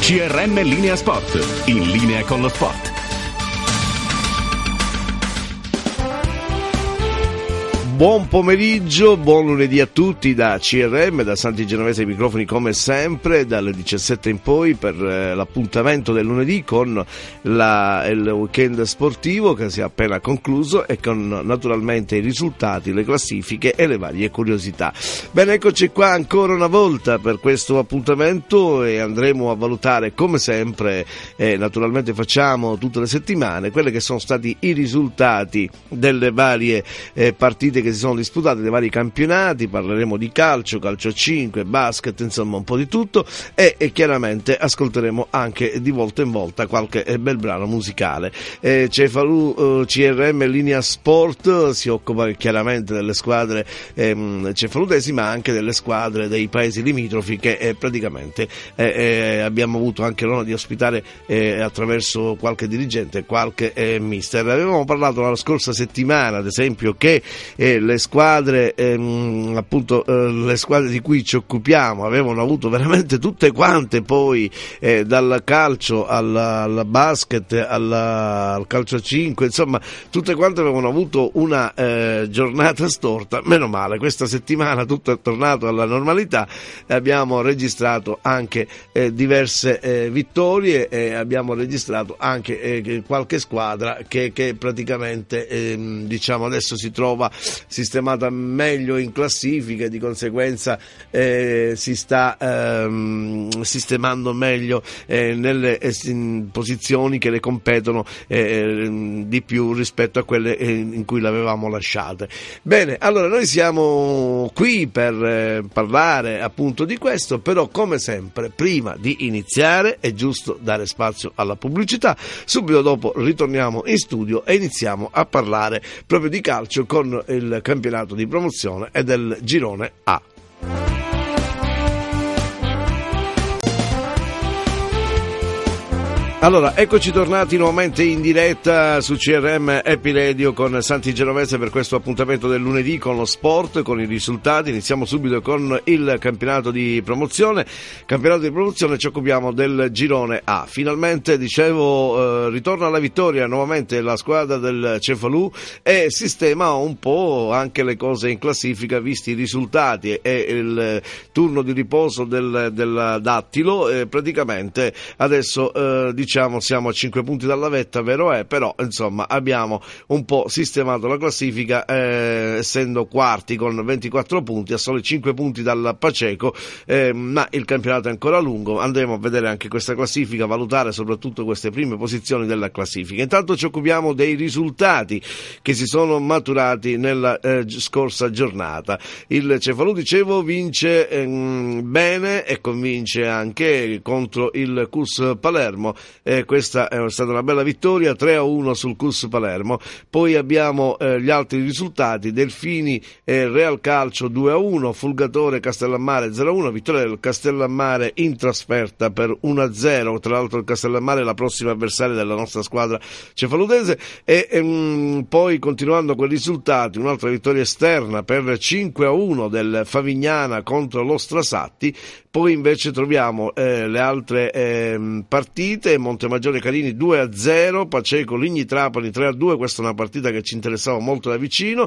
CRM Linea Sport, in linea con lo sport. Buon pomeriggio, buon lunedì a tutti da CRM, da Santi Genovese ai microfoni come sempre, dalle 17 in poi per l'appuntamento del lunedì con il weekend sportivo che si è appena concluso e con naturalmente i risultati, le classifiche e le varie curiosità. Bene, eccoci qua ancora una volta per questo appuntamento e andremo a valutare come sempre, naturalmente facciamo tutte le settimane, quelli che sono stati i risultati delle varie partite che si sono disputate, dei vari campionati. Parleremo di calcio 5, basket, insomma un po' di tutto e chiaramente ascolteremo anche di volta in volta qualche bel brano musicale. Cefalù CRM Linea Sport si occupa chiaramente delle squadre cefaludesi, ma anche delle squadre dei paesi limitrofi che praticamente abbiamo avuto anche l'onore di ospitare attraverso qualche dirigente, qualche mister. Avevamo parlato la scorsa settimana ad esempio che le squadre le squadre di cui ci occupiamo avevano avuto veramente tutte quante poi dal calcio al basket al calcio a 5, insomma tutte quante avevano avuto una giornata storta. Meno male, questa settimana tutto è tornato alla normalità e abbiamo registrato anche diverse vittorie e abbiamo registrato anche qualche squadra che praticamente diciamo adesso si trova sistemata meglio in classifica e di conseguenza si sta sistemando meglio nelle posizioni che le competono di più rispetto a quelle in cui l'avevamo lasciate. Bene, allora noi siamo qui per parlare appunto di questo, però come sempre prima di iniziare è giusto dare spazio alla pubblicità. Subito dopo ritorniamo in studio e iniziamo a parlare proprio di calcio con il campionato di promozione e del girone A. Allora, eccoci tornati nuovamente in diretta su CRM Happy Radio con Santi Genovese per questo appuntamento del lunedì con lo sport, con i risultati. Iniziamo subito con il campionato di promozione. Campionato di promozione, ci occupiamo del girone A. Finalmente, dicevo, ritorna alla vittoria nuovamente la squadra del Cefalù e sistema un po' anche le cose in classifica visti i risultati e il turno di riposo del Dattilo. Praticamente adesso diciamo siamo a 5 punti dalla vetta, vero è, però insomma abbiamo un po' sistemato la classifica essendo quarti con 24 punti a soli 5 punti dal Paceco, ma il campionato è ancora lungo. Andremo a vedere anche questa classifica, valutare soprattutto queste prime posizioni della classifica. Intanto ci occupiamo dei risultati che si sono maturati nella scorsa giornata. Il Cefalù, dicevo, vince bene e convince anche contro il CUS Palermo. Questa è stata una bella vittoria, 3-1 sul CUS Palermo. Poi abbiamo gli altri risultati: Delfini Real Calcio 2-1, Fulgatore Castellammare 0-1, vittoria del Castellammare in trasferta per 1-0, tra l'altro il Castellammare è la prossima avversaria della nostra squadra cefaludese. E poi continuando con i risultati, un'altra vittoria esterna per 5-1 del Favignana contro lo Strasatti. Poi invece troviamo le altre partite: Montemaggiore Carini 2-0, Paceco Ligni Trapani 3-2, questa è una partita che ci interessava molto da vicino,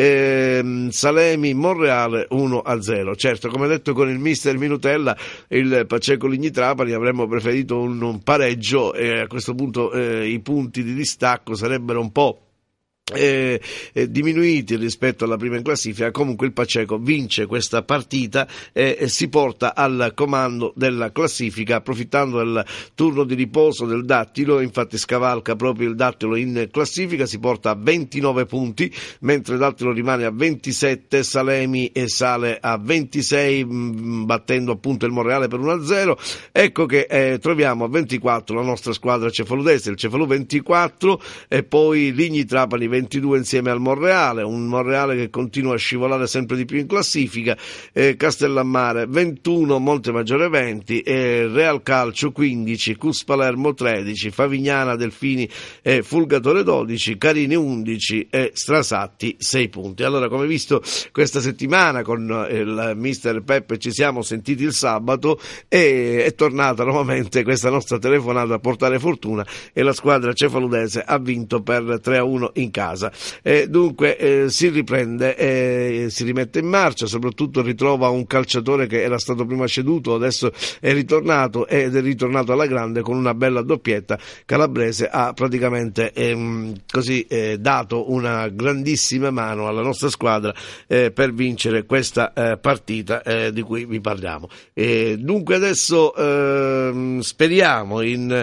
Salemi Monreale 1-0. Certo, come detto con il mister Minutella, il Paceco Ligni Trapani avremmo preferito un pareggio e a questo punto i punti di distacco sarebbero un po' diminuiti rispetto alla prima in classifica. Comunque il Paceco vince questa partita e si porta al comando della classifica approfittando del turno di riposo del Dattilo. Infatti scavalca proprio il Dattilo in classifica, si porta a 29 punti mentre il Dattilo rimane a 27, Salemi sale a 26 battendo appunto il Monreale per 1-0. Ecco che troviamo a 24 la nostra squadra cefaludese, il Cefalù 24 e poi Ligni Trapani 22 insieme al Monreale, un Monreale che continua a scivolare sempre di più in classifica, Castellammare 21, Montemaggiore 20, Real Calcio 15, Cus Palermo 13, Favignana, Delfini e Fulgatore 12, Carini 11 e Strasatti 6 punti. Allora, come visto, questa settimana con il mister Peppe ci siamo sentiti il sabato e è tornata nuovamente questa nostra telefonata a portare fortuna e la squadra cefaludese ha vinto per 3-1 in casa. Dunque si riprende, si rimette in marcia, soprattutto ritrova un calciatore che era stato prima ceduto, adesso è ritornato ed è ritornato alla grande con una bella doppietta. Calabrese ha praticamente dato una grandissima mano alla nostra squadra per vincere questa partita di cui vi parliamo. Dunque adesso speriamo in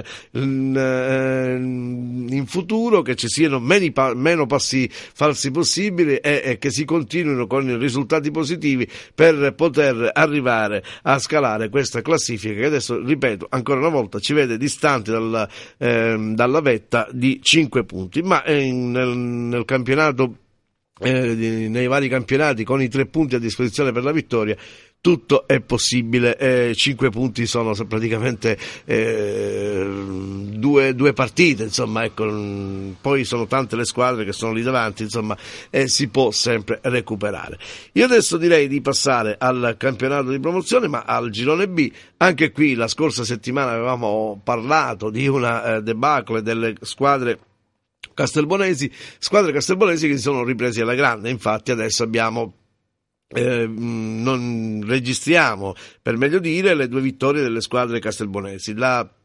futuro che ci siano meno passi falsi possibili e che si continuino con i risultati positivi per poter arrivare a scalare questa classifica che adesso, ripeto ancora una volta, ci vede distanti dalla vetta di 5 punti, ma nel campionato, nei vari campionati, con i 3 punti a disposizione per la vittoria, tutto è possibile. 5 punti sono praticamente due partite, insomma, ecco. Poi sono tante le squadre che sono lì davanti, insomma, si può sempre recuperare. Io adesso direi di passare al campionato di promozione, ma al girone B. Anche qui la scorsa settimana avevamo parlato di una debacle delle squadre castelbonesi che si sono ripresi alla grande. Infatti adesso non registriamo, per meglio dire, le 2 vittorie delle squadre castelbonesi.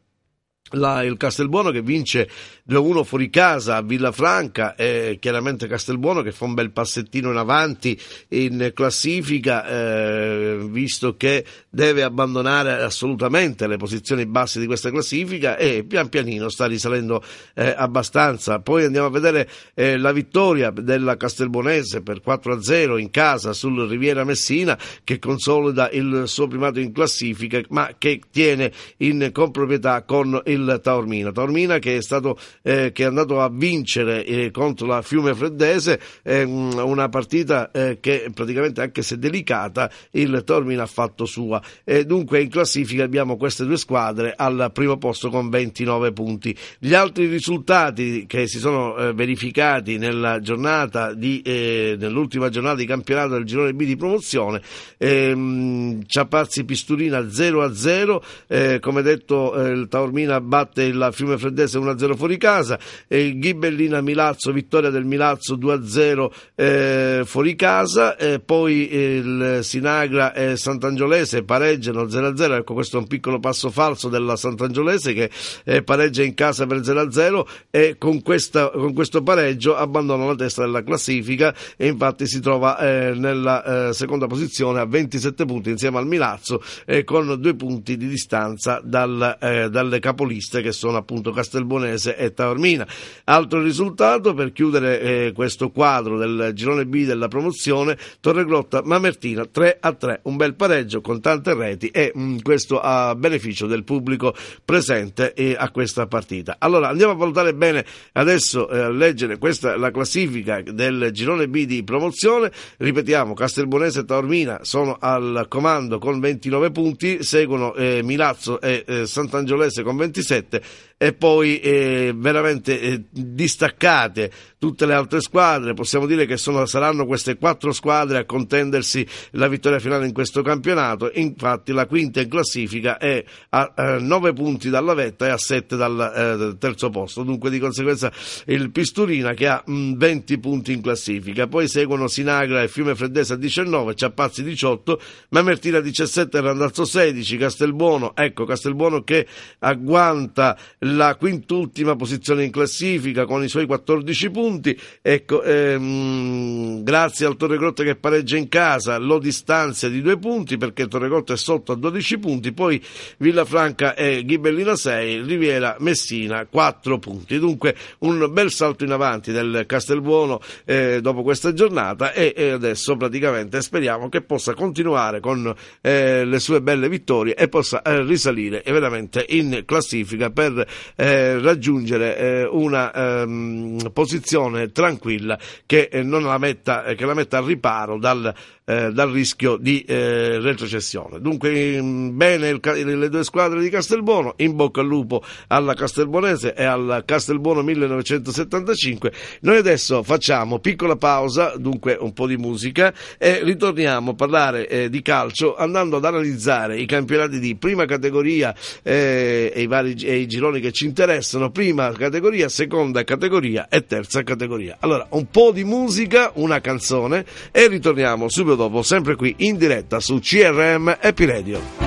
Il Castelbuono che vince 2-1 fuori casa a Villafranca, e chiaramente Castelbuono che fa un bel passettino in avanti in classifica, visto che deve abbandonare assolutamente le posizioni basse di questa classifica e pian pianino sta risalendo abbastanza. Poi andiamo a vedere la vittoria della Castelbonese per 4-0 in casa sul Riviera Messina, che consolida il suo primato in classifica, ma che tiene in comproprietà con il Taormina che è andato a vincere contro la Fiume Freddese, una partita che praticamente, anche se delicata, il Taormina ha fatto sua. Dunque in classifica abbiamo queste 2 squadre al primo posto con 29 punti. Gli altri risultati che si sono verificati nell'ultima giornata di campionato del girone B di promozione: Ciapazzi Pisturina 0-0, come detto il Taormina batte la Fiume Freddese 1-0 fuori casa, Ghibellina Milazzo, vittoria del Milazzo 2-0 fuori casa, poi il Sinagra e Sant'Angiolese pareggiano 0-0. Ecco, questo è un piccolo passo falso della Sant'Angiolese che pareggia in casa per 0-0 e con questo pareggio abbandona la testa della classifica e infatti si trova nella seconda posizione a 27 punti insieme al Milazzo, con 2 punti di distanza dalle capoliste, che sono appunto Castelbonese e Taormina. Altro risultato per chiudere questo quadro del girone B della promozione: Torregrotta Mamertina 3-3, un bel pareggio con tante reti, e questo a beneficio del pubblico presente a questa partita. Allora andiamo a valutare bene adesso, a leggere la classifica del girone B di promozione. Ripetiamo, Castelbonese e Taormina sono al comando con 29 punti, seguono Milazzo e Sant'Angiolese con 27, e poi veramente distaccate tutte le altre squadre. Possiamo dire che saranno queste 4 squadre a contendersi la vittoria finale in questo campionato. Infatti la quinta in classifica è a 9 punti dalla vetta e a 7 dal terzo posto, dunque di conseguenza il Pisturina che ha 20 punti in classifica. Poi seguono Sinagra e Fiume Freddese a 19, Ciapazzi 18, Mamertina 17, Randazzo 16, Castelbuono che agguanta la quintultima posizione in classifica con i suoi 14 punti. Ecco, grazie al Torregrotta che pareggia in casa lo distanzia di 2 punti, perché Torregrotta è sotto a 12 punti, poi Villafranca e Ghibellina 6, Riviera Messina 4 punti. Dunque un bel salto in avanti del Castelbuono dopo questa giornata, e adesso praticamente speriamo che possa continuare con le sue belle vittorie e possa risalire veramente in classifica per raggiungere una posizione tranquilla che la metta al riparo dal rischio di retrocessione. Dunque bene le due squadre di Castelbuono, in bocca al lupo alla Castelbuonese e al Castelbuono 1975. Noi adesso facciamo piccola pausa, dunque un po' di musica, e ritorniamo a parlare di calcio andando ad analizzare i campionati di prima categoria e i gironi che ci interessano, prima categoria, seconda categoria e terza categoria. Allora un po' di musica, una canzone e ritorniamo subito dopo, sempre qui in diretta su CRM Happy Radio.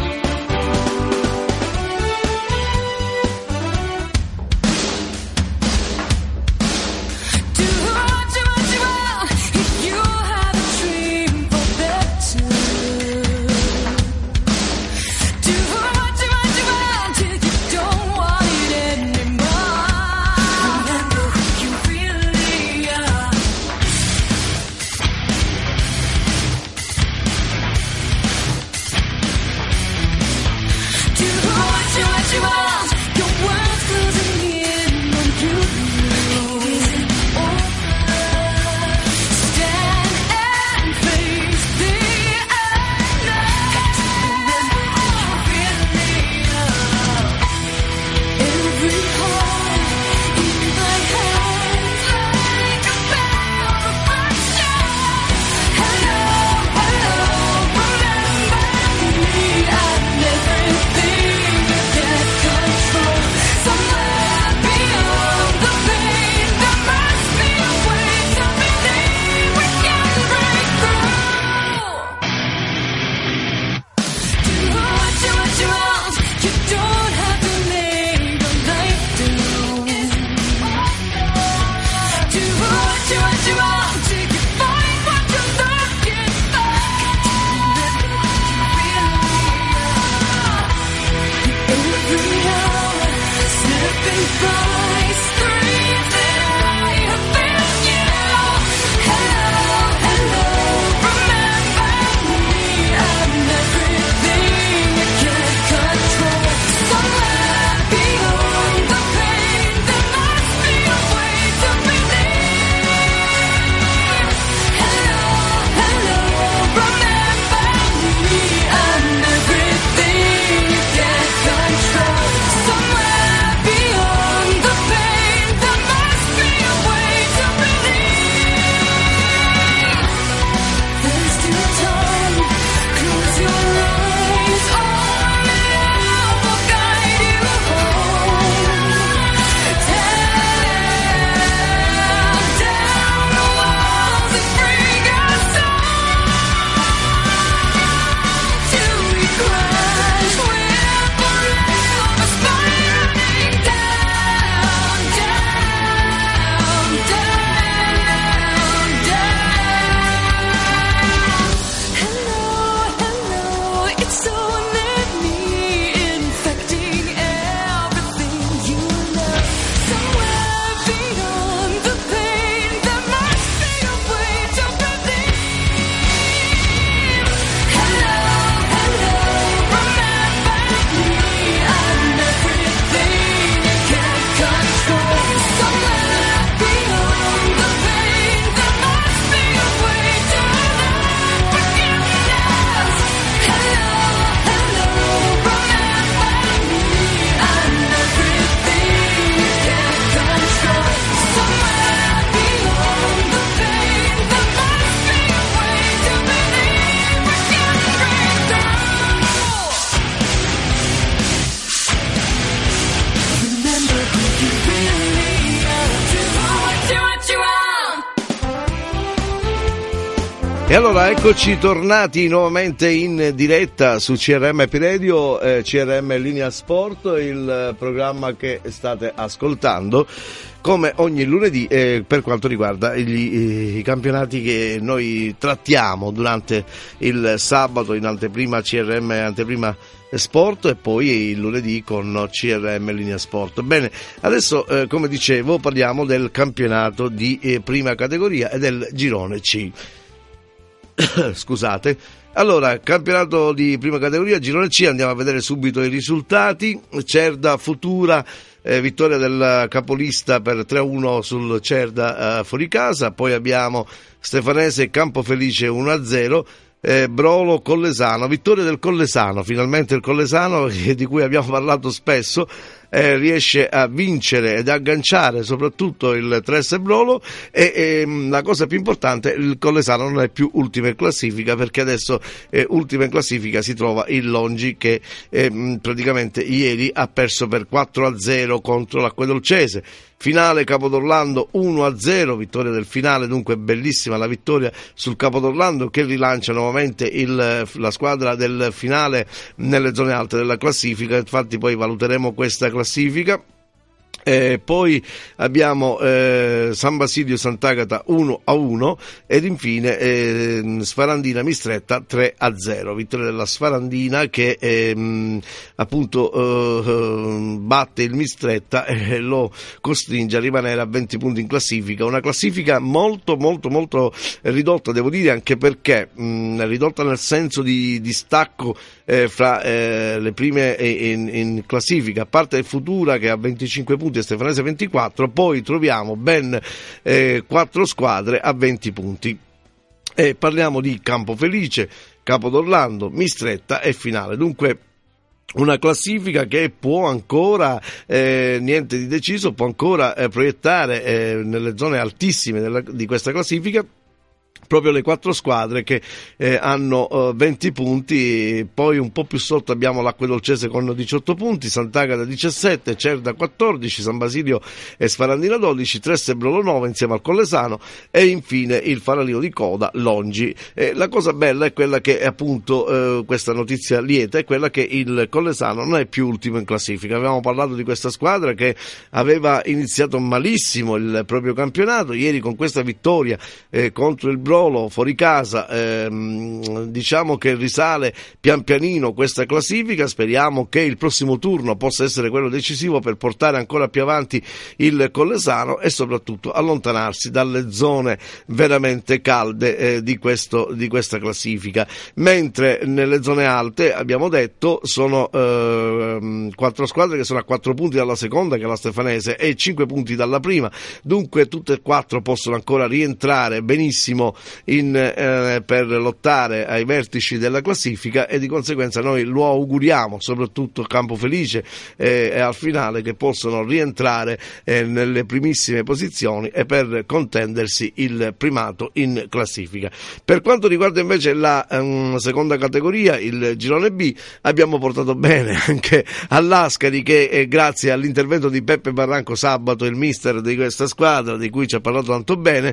E allora eccoci tornati nuovamente in diretta su CRM Happy Radio, CRM Linea Sport, il programma che state ascoltando come ogni lunedì per quanto riguarda i campionati che noi trattiamo durante il sabato in anteprima CRM anteprima Sport e poi il lunedì con CRM Linea Sport. Bene, adesso come dicevo parliamo del campionato di prima categoria e del girone C. Scusate, Allora, campionato di prima categoria, girone C, andiamo a vedere subito i risultati. Cerda Futura, vittoria del capolista per 3-1 sul Cerda fuori casa, poi abbiamo Stefanese Campofelice 1-0. Brolo Collesano, vittoria del Collesano, finalmente il Collesano di cui abbiamo parlato spesso riesce a vincere ed agganciare soprattutto il 3S Brolo e la cosa più importante, il Collesano non è più ultima in classifica, perché adesso ultima in classifica si trova il Longi che praticamente ieri ha perso per 4-0 contro l'Acquedolcese. Finale Capodorlando 1-0, vittoria del finale, dunque bellissima la vittoria sul Capodorlando che rilancia nuovamente la squadra del finale nelle zone alte della classifica. Infatti poi valuteremo questa classifica. Poi abbiamo San Basilio Sant'Agata 1-1 ed infine Sfarandina Mistretta 3-0, vittoria della Sfarandina che appunto batte il Mistretta e lo costringe a rimanere a 20 punti in classifica, una classifica molto ridotta, devo dire, anche perché ridotta nel senso di distacco fra le prime in classifica, a parte il Futura che ha 25 punti e Stefanese 24, poi troviamo ben 4 squadre a 20 punti. E parliamo di Campofelice, Capodorlando, Mistretta e finale. Dunque una classifica che può ancora, niente di deciso, può ancora proiettare nelle zone altissime di questa classifica proprio le 4 squadre che hanno 20 punti, poi un po' più sotto abbiamo l'Acquedolcese con 18 punti, Sant'Agata 17, Cerda 14, San Basilio e Sfarandina 12, Tresse e Brolo 9 insieme al Collesano e infine il Faralino di coda Longi. La cosa bella è quella che appunto questa notizia lieta è quella che il Collesano non è più ultimo in classifica. Avevamo parlato di questa squadra che aveva iniziato malissimo il proprio campionato, ieri con questa vittoria contro il Brolo fuori casa, diciamo che risale pian pianino questa classifica. Speriamo che il prossimo turno possa essere quello decisivo per portare ancora più avanti il Collesano e soprattutto allontanarsi dalle zone veramente calde di questa classifica, mentre nelle zone alte abbiamo detto sono 4 squadre che sono a 4 punti dalla seconda, che è la Stefanese, e 5 punti dalla prima, dunque tutte e 4 possono ancora rientrare benissimo per lottare ai vertici della classifica e di conseguenza noi lo auguriamo soprattutto Campofelice e al finale che possano rientrare nelle primissime posizioni e per contendersi il primato in classifica. Per quanto riguarda invece la seconda categoria, il girone B, abbiamo portato bene anche all'Ascari che grazie all'intervento di Peppe Barranco sabato, il mister di questa squadra di cui ci ha parlato tanto bene,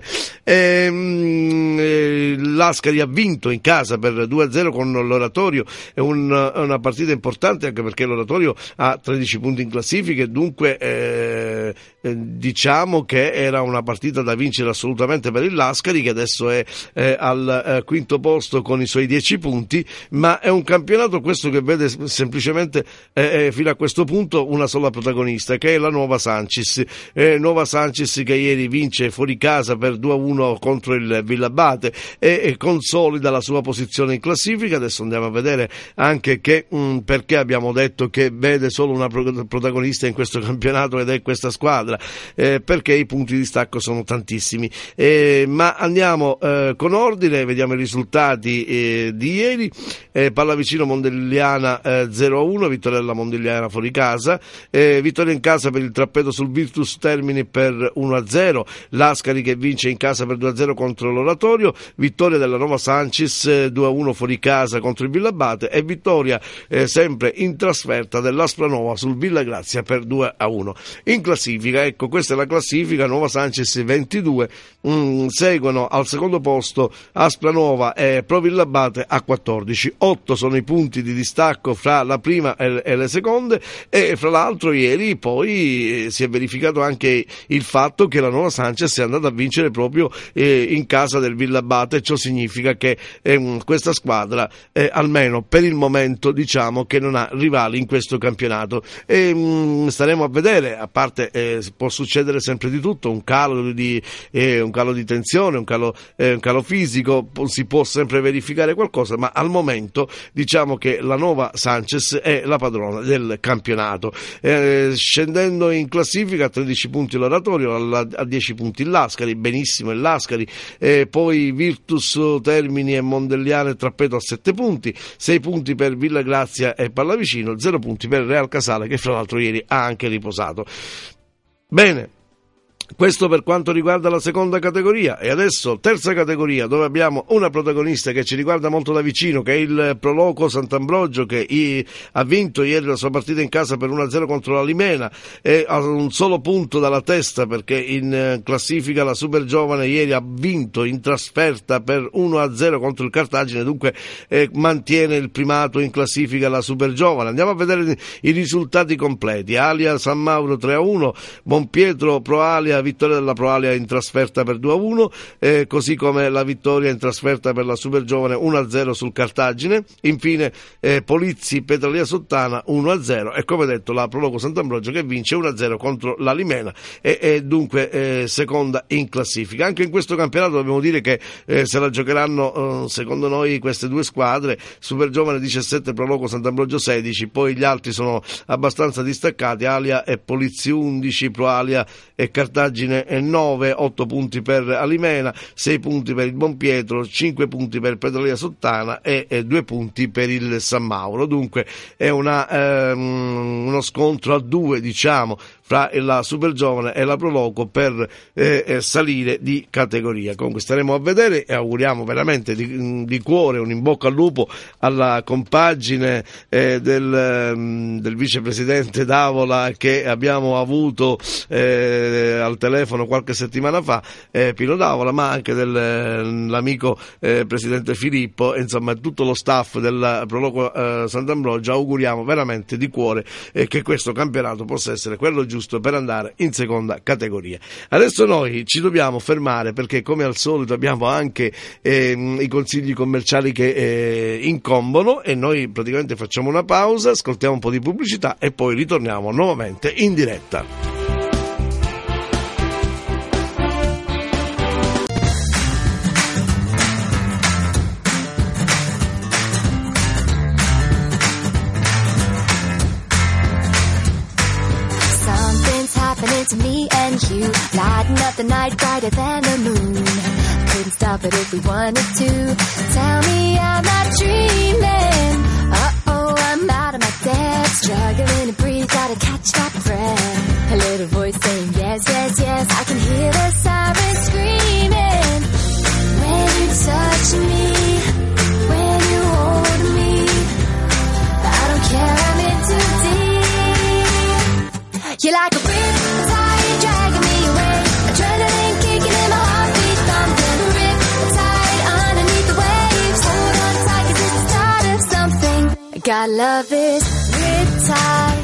l'Ascari ha vinto in casa per 2-0 con l'Oratorio, è una partita importante anche perché l'Oratorio ha 13 punti in classifica e dunque diciamo che era una partita da vincere assolutamente per il Lascari che adesso è al quinto posto con i suoi 10 punti, ma è un campionato questo che vede semplicemente fino a questo punto una sola protagonista, che è la Nuova Sancis, che ieri vince fuori casa per 2-1 contro il Villabate e consolida la sua posizione in classifica. Adesso andiamo a vedere anche perché abbiamo detto che vede solo una protagonista in questo campionato ed è questa squadra, perché i punti di stacco sono tantissimi, ma andiamo con ordine, vediamo i risultati di ieri. Pallavicino Mondelliana 0-1, vittoria della Mondelliana fuori casa, vittoria in casa per il Trappeto sul Virtus Termini per 1-0, l'Ascari che vince in casa per 2-0 contro l'Oratorio, vittoria della Nova Sancis 2-1 fuori casa contro il Villabate e vittoria sempre in trasferta dell'Aspranova sul Villa Grazia per 2-1. In classifica, ecco, questa è la classifica: Nuova Sancis 22, seguono al secondo posto Aspranova e Pro Villabate a 14, 8 sono i punti di distacco fra la prima e le seconde, e fra l'altro ieri si è verificato anche il fatto che la Nuova Sancis è andata a vincere proprio in casa del Villa Abate, ciò significa che questa squadra almeno per il momento diciamo che non ha rivali in questo campionato, e staremo a vedere, a parte può succedere sempre di tutto, un calo di tensione, un calo fisico, si può sempre verificare qualcosa, ma al momento diciamo che la Nova Sanchez è la padrona del campionato, scendendo in classifica a 13 punti l'Oratorio, a 10 punti il Lascari, benissimo il Lascari, poi Virtus, Termini e Mondelliano e Trappeto a 7 punti, 6 punti per Villa Grazia e Pallavicino, 0 punti per Real Casale, che fra l'altro ieri ha anche riposato. Bene, questo per quanto riguarda la seconda categoria. E adesso terza categoria, dove abbiamo una protagonista che ci riguarda molto da vicino, che è il Proloco Sant'Ambrogio, che ha vinto ieri la sua partita in casa per 1-0 contro la Limena, e ha un solo punto dalla testa, perché in classifica la Super Giovane ieri ha vinto in trasferta per 1-0 contro il Cartagine, dunque mantiene il primato in classifica la Super Giovane. Andiamo a vedere i risultati completi. Alia San Mauro 3-1, Bonpietro Proalia, vittoria della Proalia in trasferta per 2-1, così come la vittoria in trasferta per la Super Giovane 1-0 sul Cartagine. Infine Polizzi Petralia Sottana 1-0, e come detto la Proloco Sant'Ambrogio che vince 1-0 contro la Limena e dunque seconda in classifica. Anche in questo campionato dobbiamo dire che se la giocheranno secondo noi queste due squadre, Super Giovane 17, Proloco Sant'Ambrogio 16, poi gli altri sono abbastanza distaccati, Alia e Polizzi 11, Proalia e Cartagine 9, 8 punti per Alimena, 6 punti per il Bonpietro, 5 punti per Petralia Sottana e 2 punti per il San Mauro. Dunque è uno scontro a due, diciamo, fra la Super Giovane e la Proloco per salire di categoria. Comunque staremo a vedere e auguriamo veramente di cuore un in bocca al lupo alla compagine del vicepresidente D'Avola che abbiamo avuto al telefono qualche settimana fa, Pino D'Avola, ma anche dell'amico presidente Filippo, insomma tutto lo staff del Proloco Sant'Ambrogio. Auguriamo veramente di cuore che questo campionato possa essere quello giusto per andare in seconda categoria. Adesso noi ci dobbiamo fermare perché come al solito abbiamo anche i consigli commerciali che incombono, e noi praticamente facciamo una pausa, ascoltiamo un po' di pubblicità e poi ritorniamo nuovamente in diretta. To me and you, lighting up the night brighter than the moon. Couldn't stop it if we wanted to. Tell me I'm not dreaming. Uh-oh, I'm out of my depth, struggling to breathe, gotta catch my breath. A little voice saying yes, yes, yes. I can hear the sirens screaming. When you touch me, when you hold me, I don't care, I'm in too deep. You're like a riptide dragging me away, adrenaline kicking in my heartbeat thumping. Riptide underneath the waves, hold on tight 'cause it's the start of something. God love this riptide.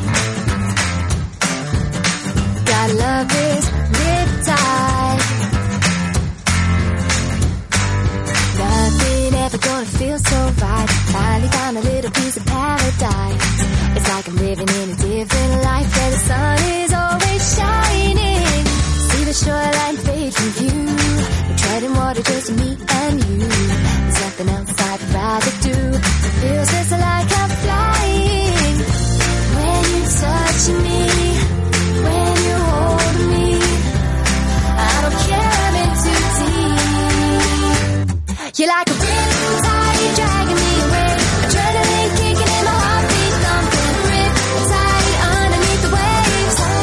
God love this riptide. Nothing ever gonna feel so right. Finally found a little piece of paradise. It's like I'm living in a different life where the sun is always shining. See the shoreline fade from view. We're treading water just me and you. There's nothing else I'd rather do. It feels just like I'm flying. When you touch me, when you hold me, I don't care, I'm in too deep. You're like a riptide dragging me away, adrenaline kicking in my heartbeat thumping. Riptide underneath the waves,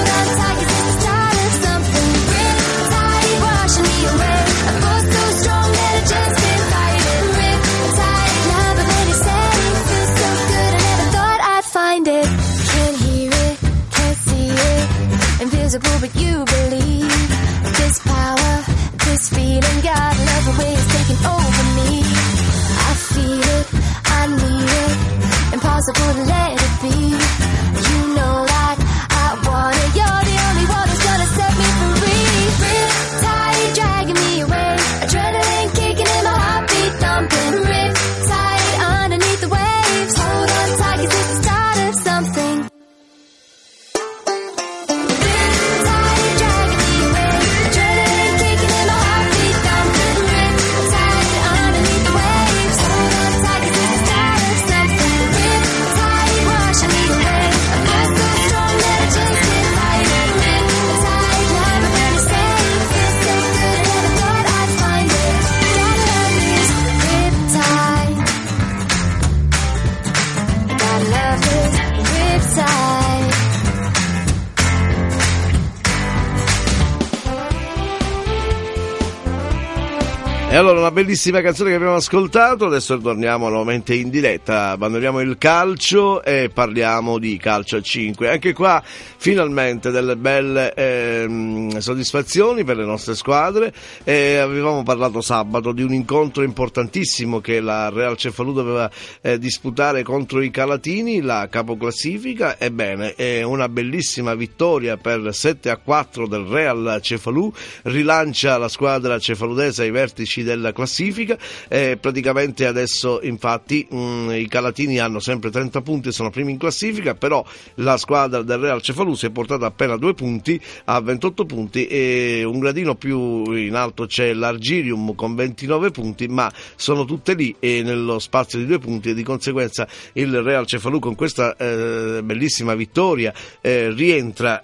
allora una bellissima canzone che abbiamo ascoltato, adesso torniamo nuovamente in diretta, abbandoniamo il calcio e parliamo di calcio a 5. Anche qua finalmente delle belle soddisfazioni per le nostre squadre. Avevamo parlato sabato di un incontro importantissimo che la Real Cefalù doveva disputare contro i Calatini, la capoclassifica. Ebbene, è una bellissima vittoria per 7-4 del Real Cefalù, rilancia la squadra cefaludese ai vertici della classifica. Praticamente adesso infatti i Calatini hanno sempre 30 punti, sono primi in classifica, però la squadra del Real Cefalù si è portata appena 2 punti a 28 punti e un gradino più in alto c'è l'Argirium con 29 punti, ma sono tutte lì e nello spazio di 2 punti, e di conseguenza il Real Cefalù con questa bellissima vittoria rientra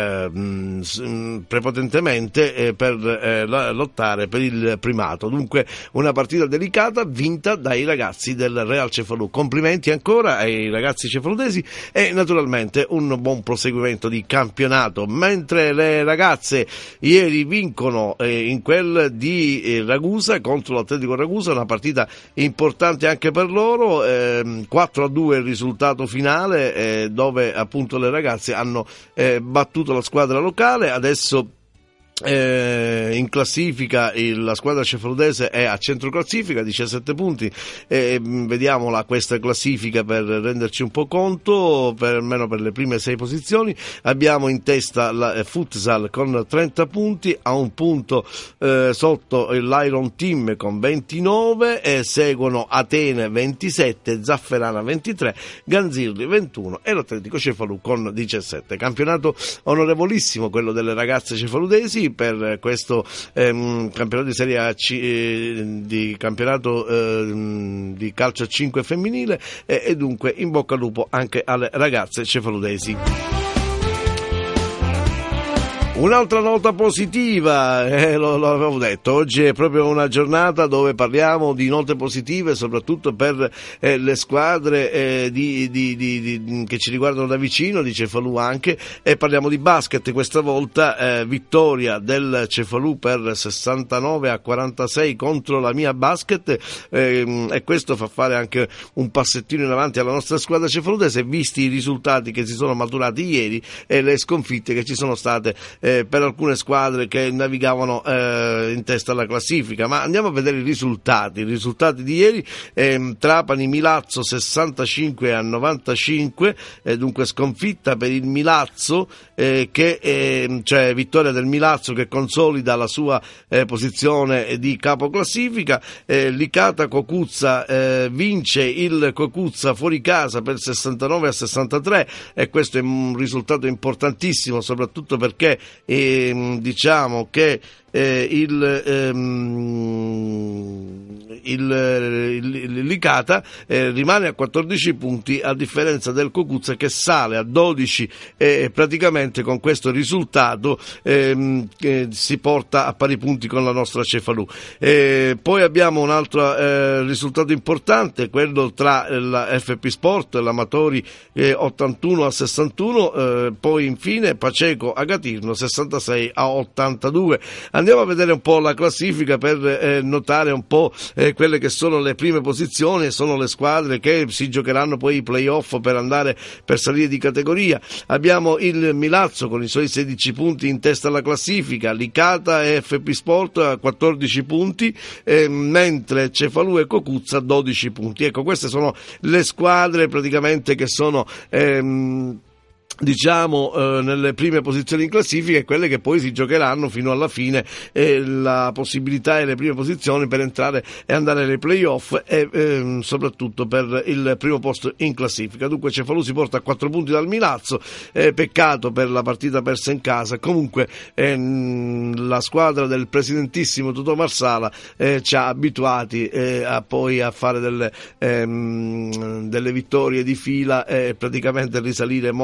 prepotentemente per lottare per il primato. Dunque una partita delicata vinta dai ragazzi del Real Cefalù. Complimenti ancora ai ragazzi cefaludesi e naturalmente un buon proseguimento di campionato. Mentre le ragazze ieri vincono in quel di Ragusa contro l'Atletico Ragusa, una partita importante anche per loro, 4-2 il risultato finale, dove appunto le ragazze hanno battuto la squadra locale. Adesso in classifica la squadra cefaludese è a centro classifica, 17 punti. Vediamola questa classifica per renderci un po' conto, almeno per le prime 6 posizioni. Abbiamo in testa la Futsal con 30 punti, a un punto sotto l'Iron Team con 29, e seguono Atene 27, Zafferana 23, Ganzirri 21 e l'Atletico Cefalù con 17. Campionato onorevolissimo quello delle ragazze cefaludesi per questo campionato di Serie A, di campionato di calcio a 5 femminile, e dunque in bocca al lupo anche alle ragazze cefaludesi. Un'altra nota positiva, lo avevo detto, oggi è proprio una giornata dove parliamo di note positive, soprattutto per le squadre che ci riguardano da vicino, di Cefalù anche, e parliamo di basket. Questa volta vittoria del Cefalù per 69-46 contro la Mia Basket, e questo fa fare anche un passettino in avanti alla nostra squadra cefaludese, visti i risultati che si sono maturati ieri e le sconfitte che ci sono state per alcune squadre che navigavano in testa alla classifica. Ma andiamo a vedere i risultati di ieri. Trapani Milazzo 65-95, dunque sconfitta per il Milazzo, cioè vittoria del Milazzo che consolida la sua posizione di capoclassifica. Licata Cocuzza vince il Cocuzza fuori casa per 69-63, e questo è un risultato importantissimo, soprattutto perché diciamo che il Licata rimane a 14 punti, a differenza del Cocuzza che sale a 12, e praticamente con questo risultato si porta a pari punti con la nostra Cefalù. Poi abbiamo un altro risultato importante, quello tra la FP Sport e l'Amatori 81-61, poi infine Paceco Agatirno 66-82. Andiamo a vedere un po' la classifica per notare un po' quelle che sono le prime posizioni, e sono le squadre che si giocheranno poi i playoff per salire di categoria. Abbiamo il Milazzo con i suoi 16 punti in testa alla classifica, Licata e FP Sport a 14 punti, mentre Cefalù e Cocuzza 12 punti. Ecco, queste sono le squadre praticamente che sono nelle prime posizioni in classifica, e quelle che poi si giocheranno fino alla fine la possibilità e le prime posizioni per entrare e andare nei playoff, e soprattutto per il primo posto in classifica. Dunque Cefalù si porta a 4 punti dal Milazzo, peccato per la partita persa in casa. Comunque la squadra del presidentissimo Totò Marsala ci ha abituati poi a fare delle vittorie di fila e praticamente risalire molto facilmente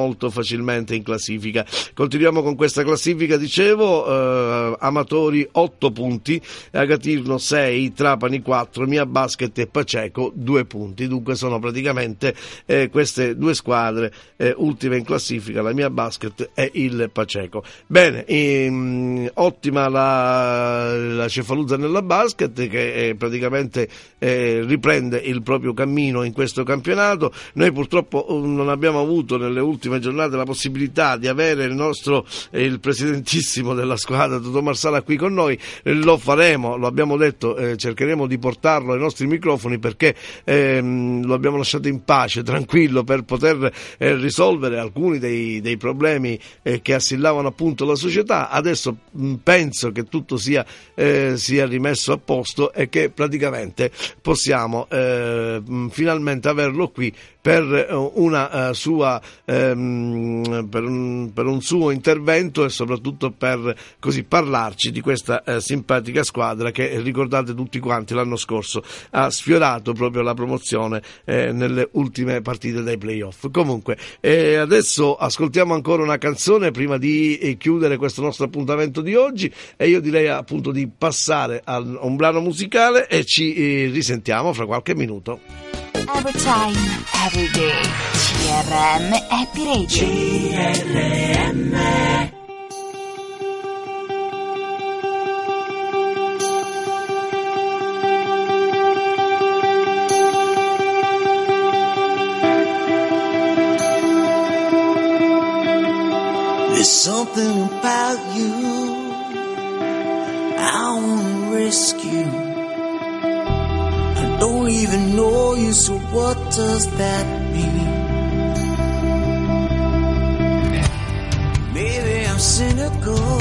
facilmente in classifica. Continuiamo con questa classifica, dicevo, Amatori 8 punti, Agatirno 6, Trapani 4, Mia Basket e Paceco 2 punti. Dunque sono praticamente queste due squadre ultime in classifica, la Mia Basket e il Paceco. Bene, ottima la Cefalù Zanella Basket, che praticamente riprende il proprio cammino in questo campionato. Noi purtroppo non abbiamo avuto nelle ultime giornate la possibilità di avere il presidentissimo della squadra Totò Marsala qui con noi. Lo faremo, lo abbiamo detto, cercheremo di portarlo ai nostri microfoni, perché lo abbiamo lasciato in pace, tranquillo, per poter risolvere alcuni dei problemi che assillavano appunto la società. Adesso penso che tutto sia rimesso a posto e che praticamente possiamo finalmente averlo qui per una sua per un suo intervento, e soprattutto per così parlarci di questa simpatica squadra che, ricordate tutti quanti, l'anno scorso ha sfiorato proprio la promozione nelle ultime partite dei playoff. Comunque adesso ascoltiamo ancora una canzone prima di chiudere questo nostro appuntamento di oggi, e io direi appunto di passare a un brano musicale e ci risentiamo fra qualche minuto. Every time, every day. CRM Happy Radio. CRM. There's something about you I wanna rescue. Don't even know you, so what does that mean? Maybe I'm cynical,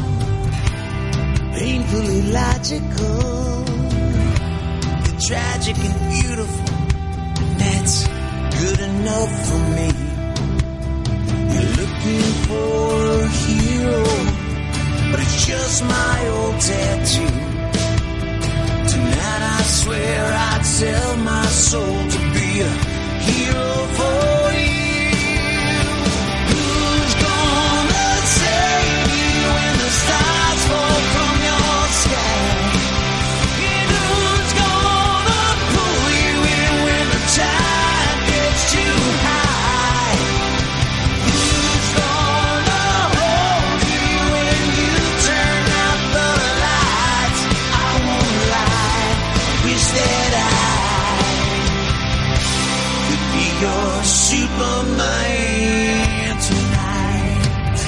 painfully logical. You're tragic and beautiful, and that's good enough for me. You're looking for a hero, but it's just my old tattoo. Tonight I swear I'd sell my soul to be a hero for you. Who's gonna save you when the stars fall from your sky? And who's gonna pull you in when the tide gets too high? Who's gonna hold you when you turn out the lights? I won't lie, wish that I could be your Superman tonight.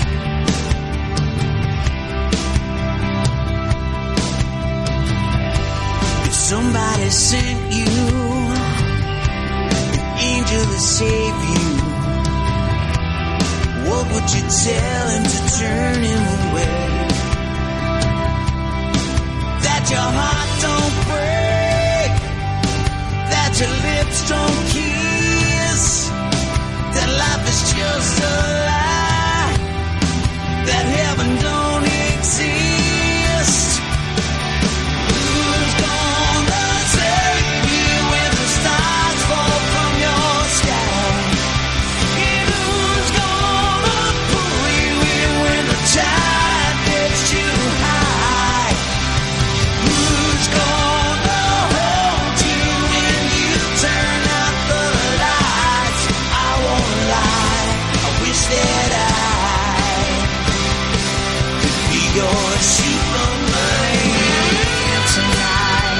If somebody sent you an angel to save you, what would you tell him to turn him away? That your heart don't break, that your lips don't kiss, that life is just a lie, that heaven don't exist. Who's gonna save you when the stars fall from your sky? And who's gonna pull you in when the tide gets too high? Who's gonna hold you when you turn out the lights? I won't lie, I wish that I could be your Superman tonight.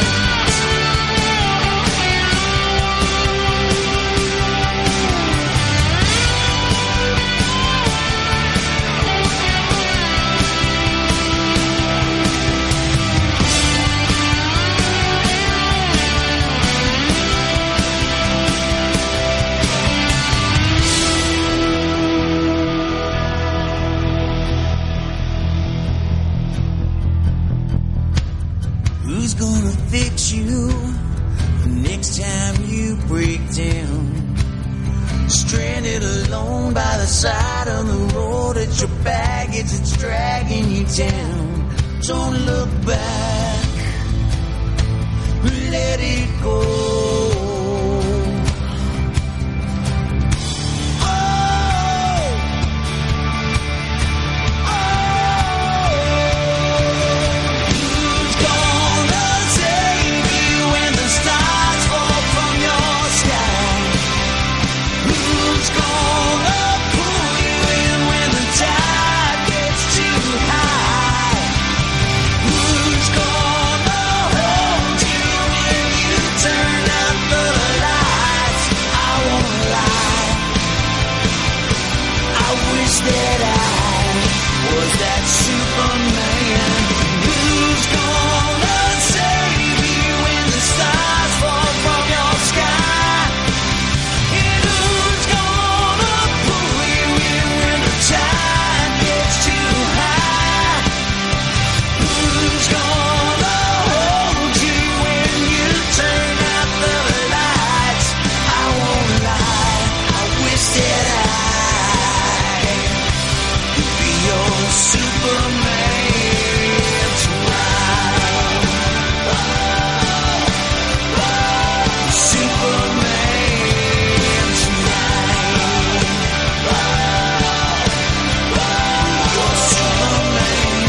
Who's gonna fix you the next time you break down? Stranded alone by the side of the road, it's your baggage that's dragging you down. Don't look back, let it go. Oh, that I was that Superman. Who's gonna save you when the stars fall from your sky? And who's gonna pull you in when the tide gets too high? Who's gonna hold you when you turn out the lights? I won't lie, I wish that I could be your Superman tonight. Superman tonight. Your Superman.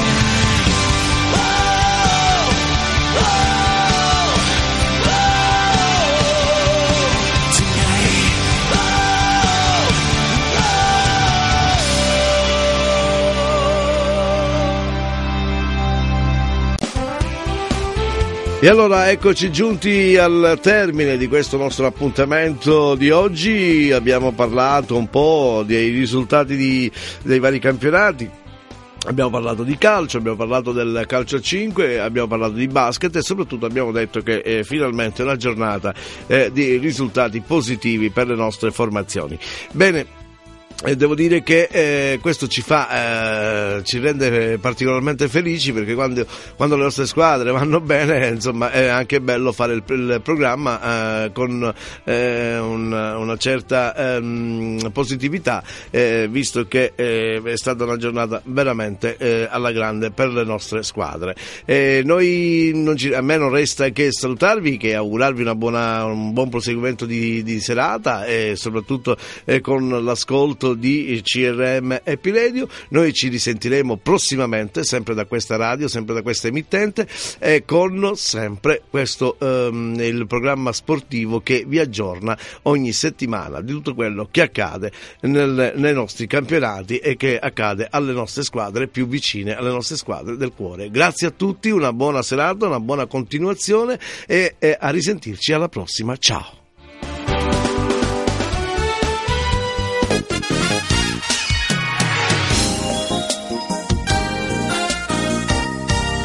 E allora eccoci giunti al termine di questo nostro appuntamento di oggi. Abbiamo parlato un po' dei risultati dei vari campionati. Abbiamo parlato di calcio, abbiamo parlato del calcio a 5, abbiamo parlato di basket e soprattutto abbiamo detto che è finalmente una giornata di risultati positivi per le nostre formazioni. Bene. Devo dire che questo ci rende particolarmente felici, perché quando le nostre squadre vanno bene, insomma, è anche bello fare il programma con una certa positività, visto che è stata una giornata veramente alla grande per le nostre squadre. A me non resta che salutarvi, che augurarvi un buon proseguimento di serata e soprattutto con l'ascolto di CRM Happy Radio. Noi ci risentiremo prossimamente, sempre da questa radio, sempre da questa emittente, con sempre questo il programma sportivo che vi aggiorna ogni settimana di tutto quello che accade nei nostri campionati e che accade alle nostre squadre più vicine, alle nostre squadre del cuore. Grazie a tutti, una buona serata, una buona continuazione e a risentirci alla prossima. Ciao.